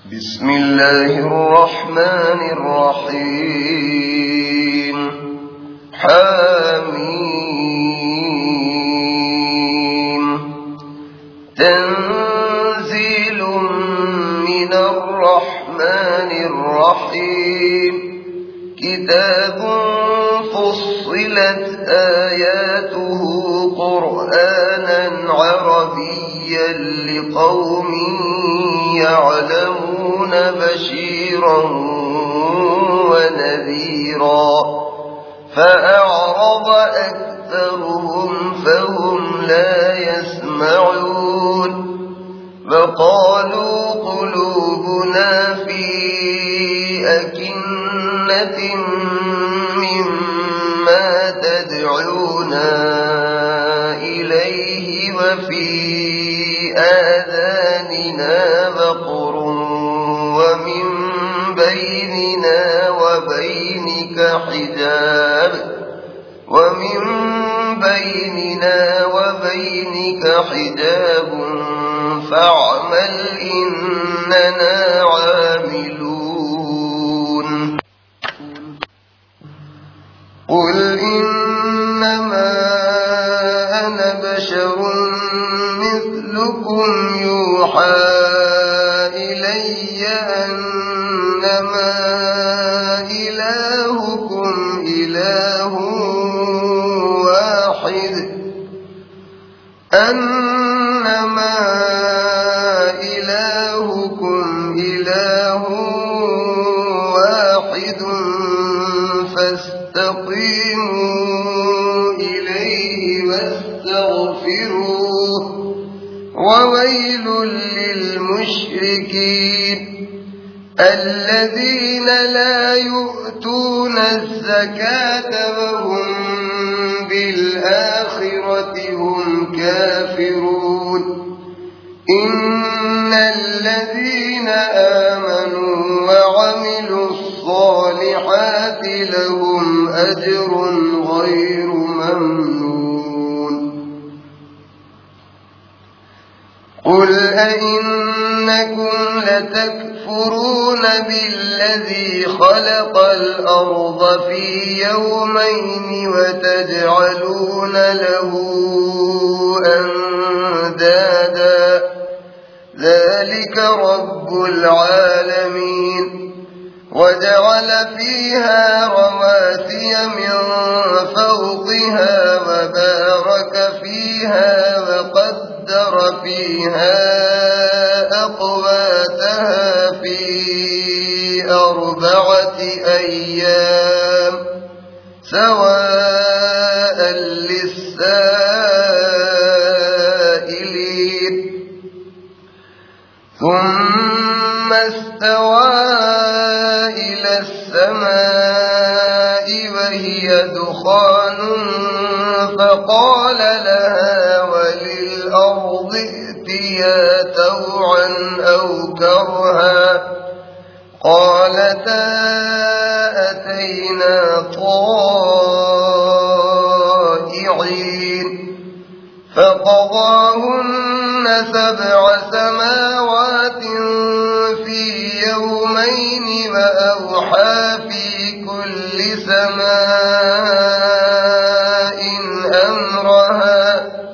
بسم الله الرحمن الرحيم. حميم. تنزيل من الرحمن الرحيم. كتاب فصلت آياته قرآنا عربيا لقوم يعلمون بشيرا ونذيرا فأعرض أكثرهم فهم لا يسمعون وقالوا قلوبنا في أكنة مما تدعونا إليه وفي آذاننا وقر ومن بيننا وبينك حجاب فاعمل إننا عاملون. قل إنما أنا بشر مثلكم يوحى إلي أنما إلهكم إله واحد فاستقيموا إليه واستغفروه وويل للمشركين الذين لا يؤتون الزكاة وهم بالآخرة هم كافرون. إن الذين آمنوا وعملوا الصالحات لهم أجر غير ممنون. قل أئنكم لتكفرون بالذي خلق الأرض في يومين وتجعلون له أندادا ذلك رب العالمين. وجعل فيها رواسي من فوقها وبارك فيها وقدر فيها أقواتها في 4 أيام سواء للسائلين. ثم استوى إلى السماء وهي دخان فقال لها وللأرض ائتيا طوعا أو كرها قالتا أتينا طائعين. فقضاهن 7 سماوات في يومين وأوحى في كل سماء أمرها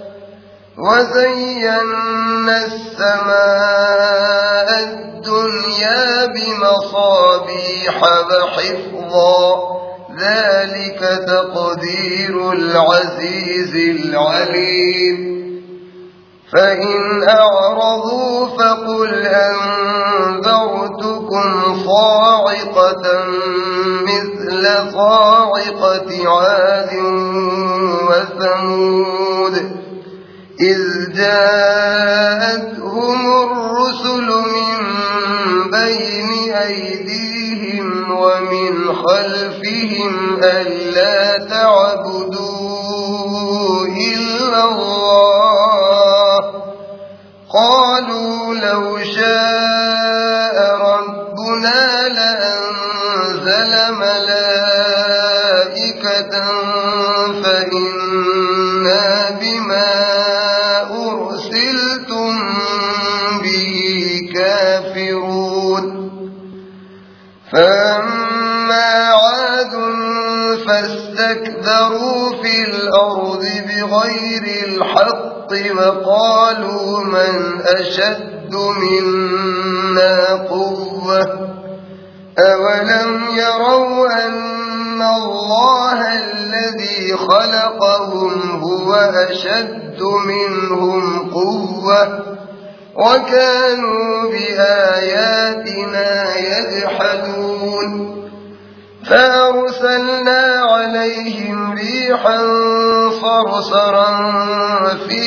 وزينا السماء الدنيا بمصابيح وحفظا ذلك تقدير العزيز العليم. فإن أعرضوا فقل أنذرتكم صاعقة مثل صاعقة عاد وثمود إذ جاءتهم الرسل من بين أيديهم ومن خلفهم ألا تعبدوا إلا الله قالوا لو شاء ربنا لأنزل ملائكة فإنا بما أرسلتم به كافرون. كافرون فأما عاد فاستكبروا في الأرض بغير الحق وقالوا من أشد منا قوة أولم يروا أن الله الذي خلقهم هو أشد منهم قوة وكانوا بآياتنا يجحدون فأرسلنا عليهم ريحا صرصرا في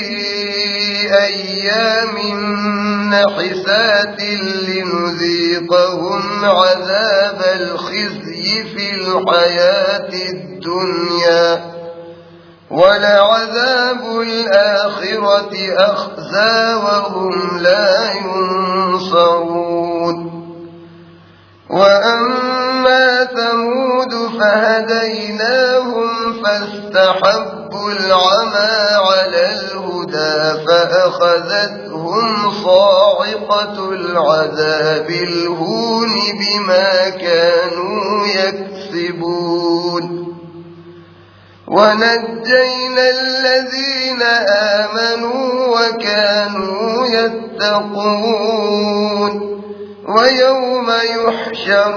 أيام نحسات لنذيقهم عذاب الخزي في الحياة الدنيا ولعذاب الآخرة أخزى وهم لا ينصرون وأما ثمود فهديناهم فاستحبوا العمى على الهدى فأخذتهم صاعقة العذاب الهون بما كانوا يكسبون ونجينا الذين آمنوا وكانوا يتقون ويوم يحشر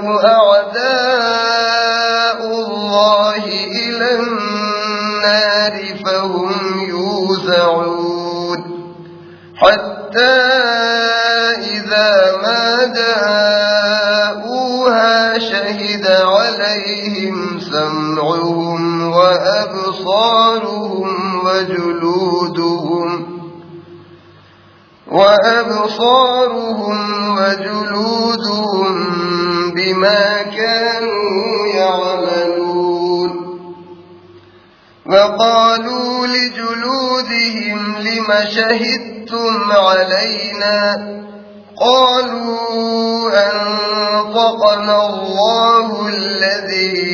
أعداء الله إلى النار فهم يوزعون حتى إذا ما جاءوها شهد عليهم سمعهم وأبصارهم وجلودهم بما كانوا يعملون وقالوا لجلودهم لم شهدتم علينا قالوا أنطقنا الله الذي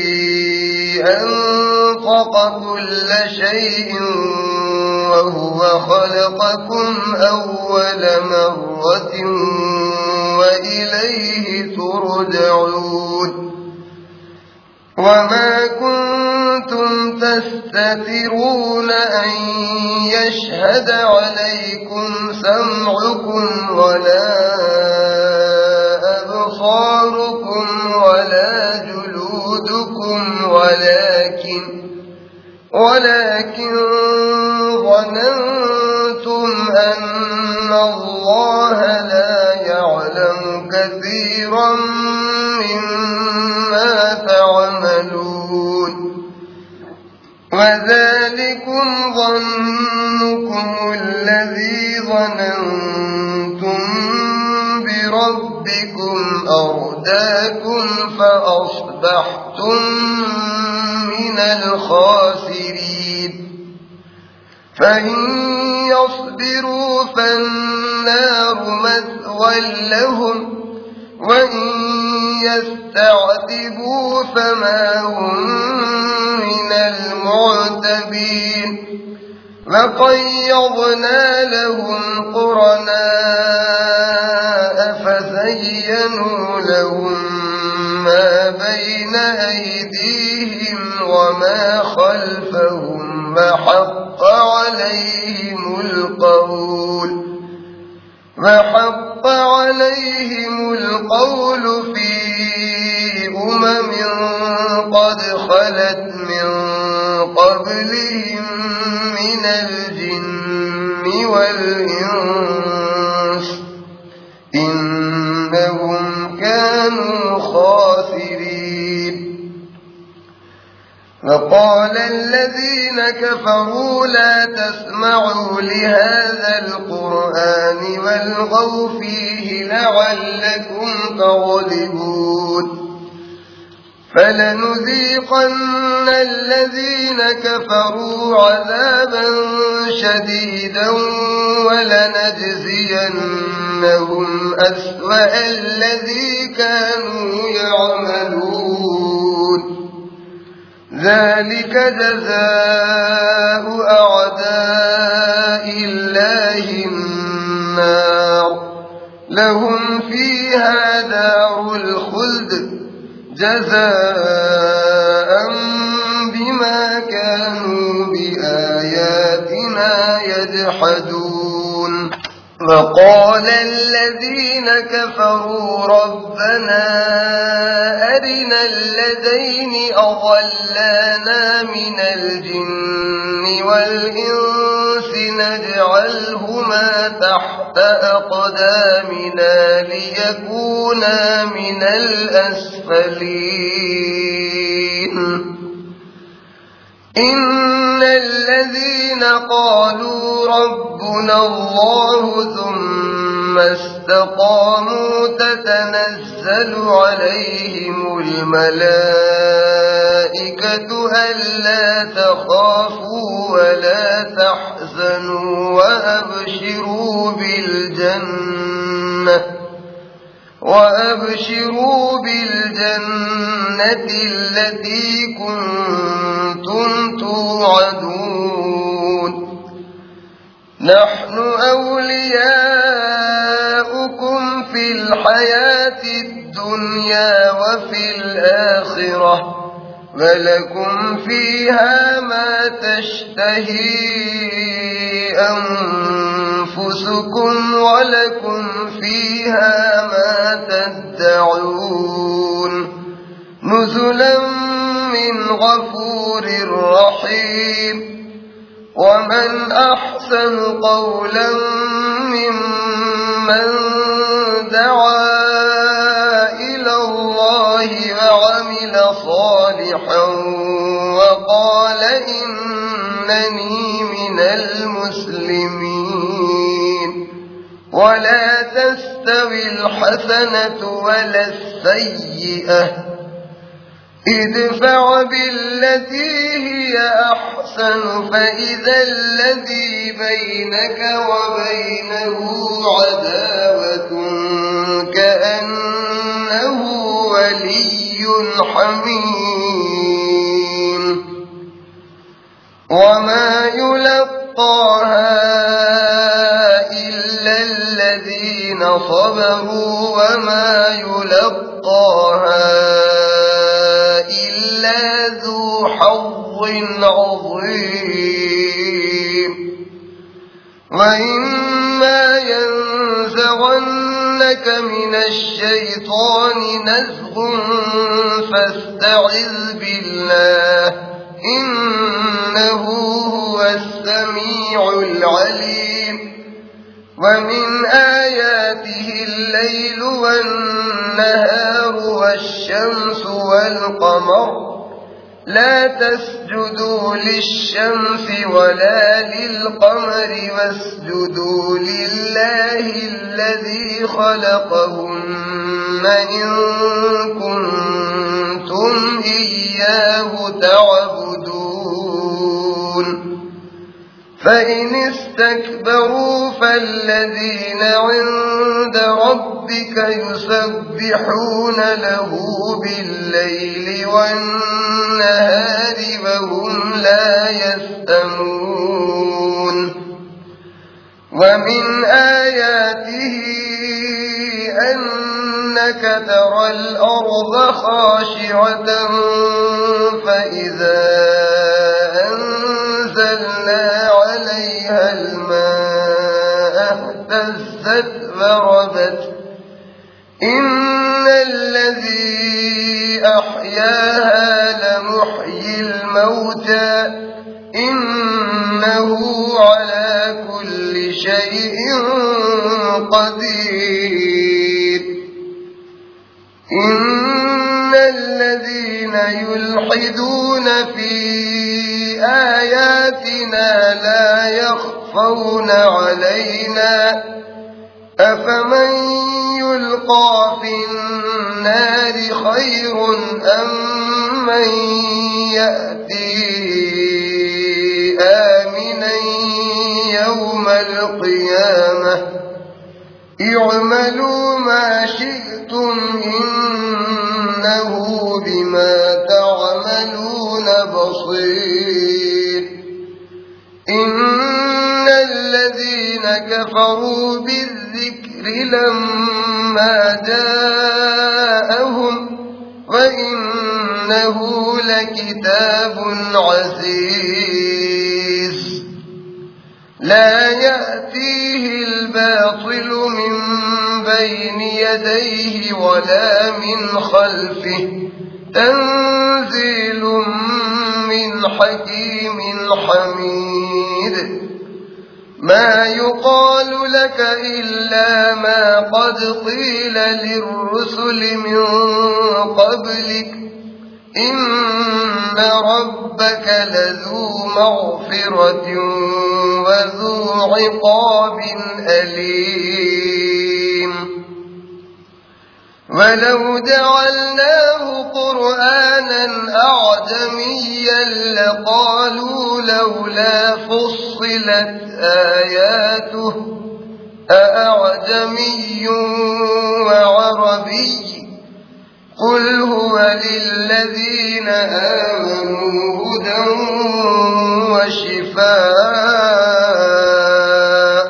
أنطق كل شيء وهو خلقكم أول مرة وإليه ترجعون وما كنتم تستترون أن يشهد عليكم سمعكم ولا أبصاركم ولا جلودكم ولكن ظننتم أن الله لا يعلم كثيرا مما تعملون وذلكم ظنكم الذي ظننتم بربكم أرداكم فأصبحتم من الخاسرين فإن يصبروا فالنار مثوى لهم وإن يستعتبوا فما هم من المعتبين وقيضنا لهم قرناء فزينوا لهم ما بين أيديهم وما خلفهم وحق عليهم القول في أمم قد خلت من قبلهم من الجن والإنس إنهم كانوا خاسرين وقال الذين كفروا لا تسمعوا لهذا القرآن والغوا فيه لعلكم تغلبون فلنذيقن الذين كفروا عذابا شديدا ولنجزينهم أسوأ الذي كانوا يعملون ذلك جزاء أعداء الله النار لهم فيها دار الخلد جزاء بما كانوا بآياتنا يجحدون وقال الذين كفروا ربنا أرنا الذين أضلانا من الجن والإنس نجعلهما تحت أقدامنا ليكونا من الأسفلين إن الذين قالوا ربنا الله ثم استقاموا تتنزل عليهم الملائكة ألا تخافوا ولا تحزنوا وأبشروا بالجنة التي كنتم توعدون نحن أولياؤكم في الحياة الدنيا وفي الآخرة ولكم فيها ما تشتهي أنفسكم ولكم فيها ما تدعون نزلا من غفور رحيم ومن أحسن قولا ممن دعا إلى الله وعمل صالحا وقال إنني من المسلمين ولا تستوي الحسنة ولا السيئة ادفع بالتي هي أحسن فإذا الذي بينك وبينه عداوة كأنه ولي حميم وما يلقاها إلا الذين صبروا وما يلقاها إلا ذو حظ عظيم وإما ينزغنك من الشيطان نزغ فاستعذ بالله إنه هو السميع العليم ومن آياته الليل والنهار والشمس والقمر لا تسجدوا للشمس ولا للقمر واسجدوا لله الذي خلقهن إن كنتم إياه تعبدون فإن استكبروا فالذين عند ربك يسبحون له بالليل والنهار وهم لا يسأمون ومن آياته أنك ترى الأرض خاشعة فإذا أنزلنا عليها الماء اهتزت وربت إن الذي أحياها لمحيي الموتى إنه على كل شيء قدير إن الذين يلحدون في آياتنا لا يخفون علينا أفمن يلقى في النار خير أم من يأتي آمنا يوم القيامة اعملوا ما شئتم إنه بما تعملون بصير إن الذين كفروا بالذكر لما جاءهم وإنه لكتاب عزيز لا يأتيه الباطل من بين يديه ولا من خلفه تنزيل من حكيم حميد ما يقال لك إلا ما قد قيل للرسل من قبلك إن ربك لذو مغفرة وذو عقاب أليم ولو جعلناه قرآنا أعجميا لقالوا لولا فصلت آياته أأعجمي وعربي قل هو للذين آمنوا هدى وشفاء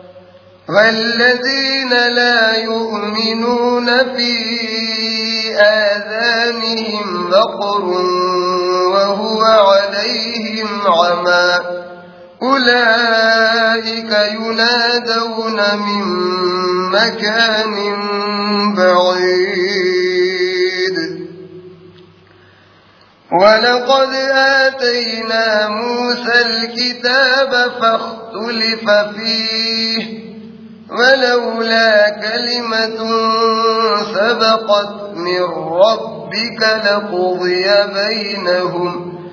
والذين لا يؤمنون في آذانهم وقر وهو عليهم عمى أولئك ينادون من مكان بعيد ولقد آتينا موسى الكتاب فاختلف فيه ولولا كلمة سبقت من ربك لقضي بينهم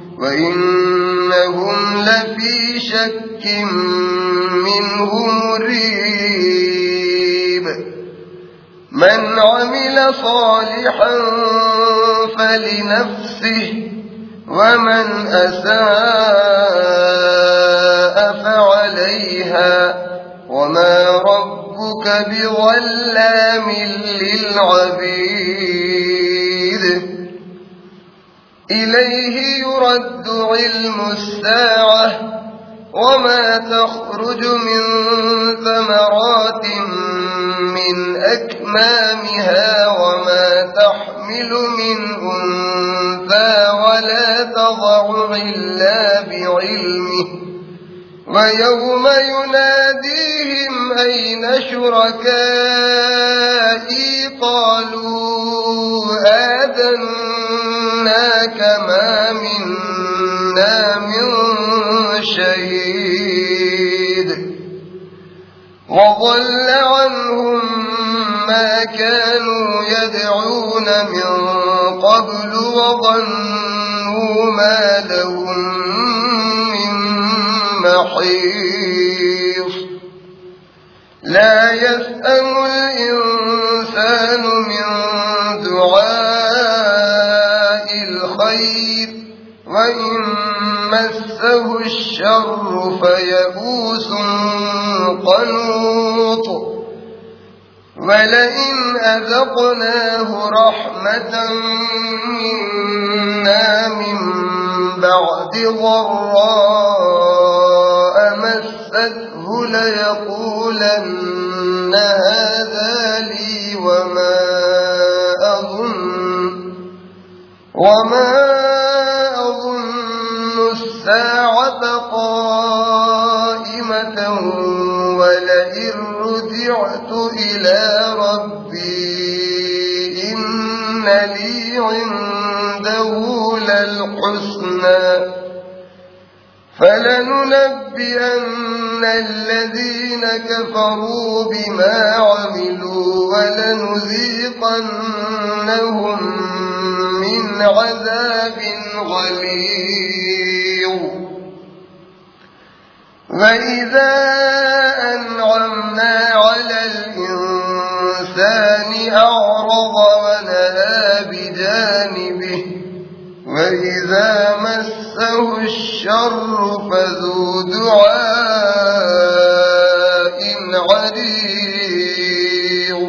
وإنهم لفي شك منه مريب من عمل صالحا فلنفسه ومن أساء فعليها وما ربك بظلام للعبيد إليه يرد علم الساعة وما تخرج من ثمرات من أكمامها وما تحمل من أنثى ولا تضع إلا بعلمه ويوم يناديهم أين شركائي قالوا آذناك ما منا من شهيد وضل عنهم ما كانوا يدعون من قبل وظنوا ما لهم من محيص لا يسأم الإنسان من دعاء الخير وإن مسه الشر فيئوس قنوط ولئن أذقناه رحمة منا من بعد ضراء مسته ليقولن هذا لي وما أظن الساعة قائمة ولئن رجعت إلى ربي إن لي عنده للحسنى فلننبئن الذين كفروا بما عملوا ولنذيقنهم من عذاب غليظ وإذا أنعمنا على الإنسان أعرض ونأى بجانبه وإذا مسه الشر فذو دعاء عريض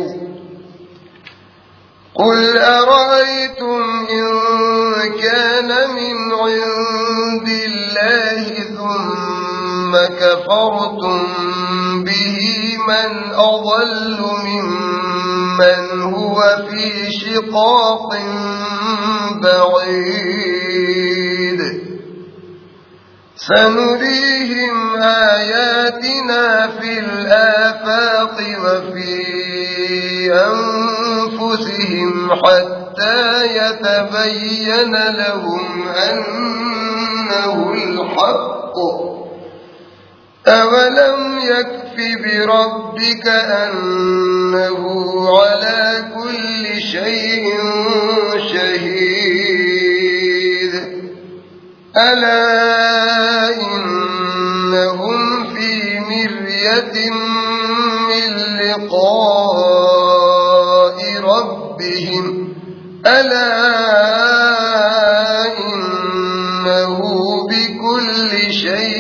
قل أرأيتم إن كان من عند الله ثم كفرتم به من أضل ممن هو في شقاق بعيد سنريهم آياتنا في الآفاق وفي أنفسهم حتى يتبين لهم أنه الحق أولم يكف بربك أنه على كل شيء شهيد ألا إنهم في مرية من لقاء ربهم ألا إنه بكل شيء